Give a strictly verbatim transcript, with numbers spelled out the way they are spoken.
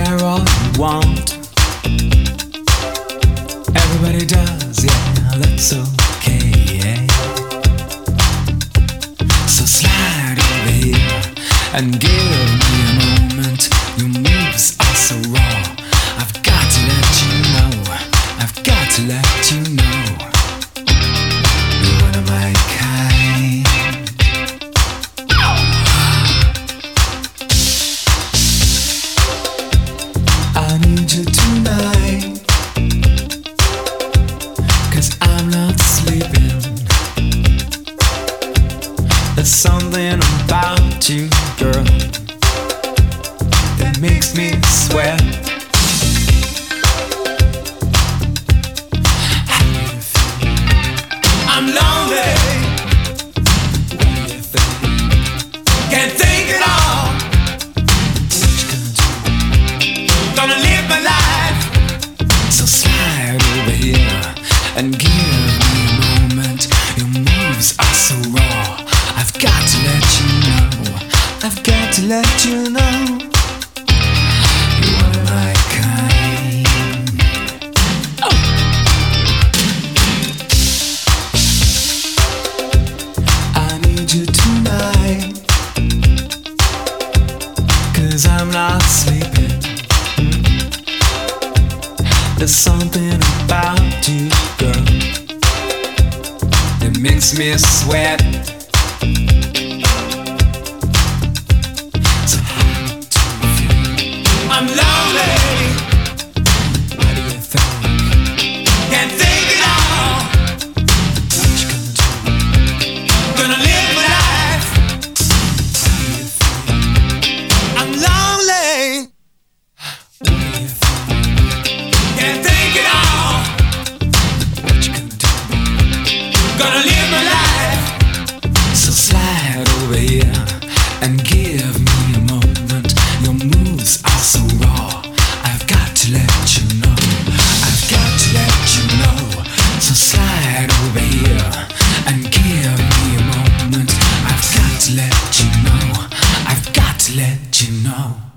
wear all you want. Everybody does, yeah, that's okay, yeah. So slide over here and give me a moment. Your moves are so raw. I've got to let you know. I've got to let you know. You're one of my kind. I need you tonight, 'cause I'm not sleeping. There's something about you, girl, that makes me sweat. How do you feel? I'm lonely. What do you think? Can't think at all. What you gonna do? Gonna live my life. So slide over here and give me a moment. Your moves are so raw. I've got to let you know. I've got to let you know. You're one of my kind. Oh. I need you tonight, 'cause I'm not sleeping. There's something about you, girl, that makes me sweat. So how do you feel? I'm lonely. What do you think? Can't think at all. What you gonna do? Gonna live my life. How do you feel? I'm lonely. What do you think? Can't think at all. What you gonna do? Gonna live my life. So slide over here and give me a moment. Your moves are so raw. I've got to let you know. I've got to let you know. So slide over here and give me a moment. I've got to let you know. I've got to let you know.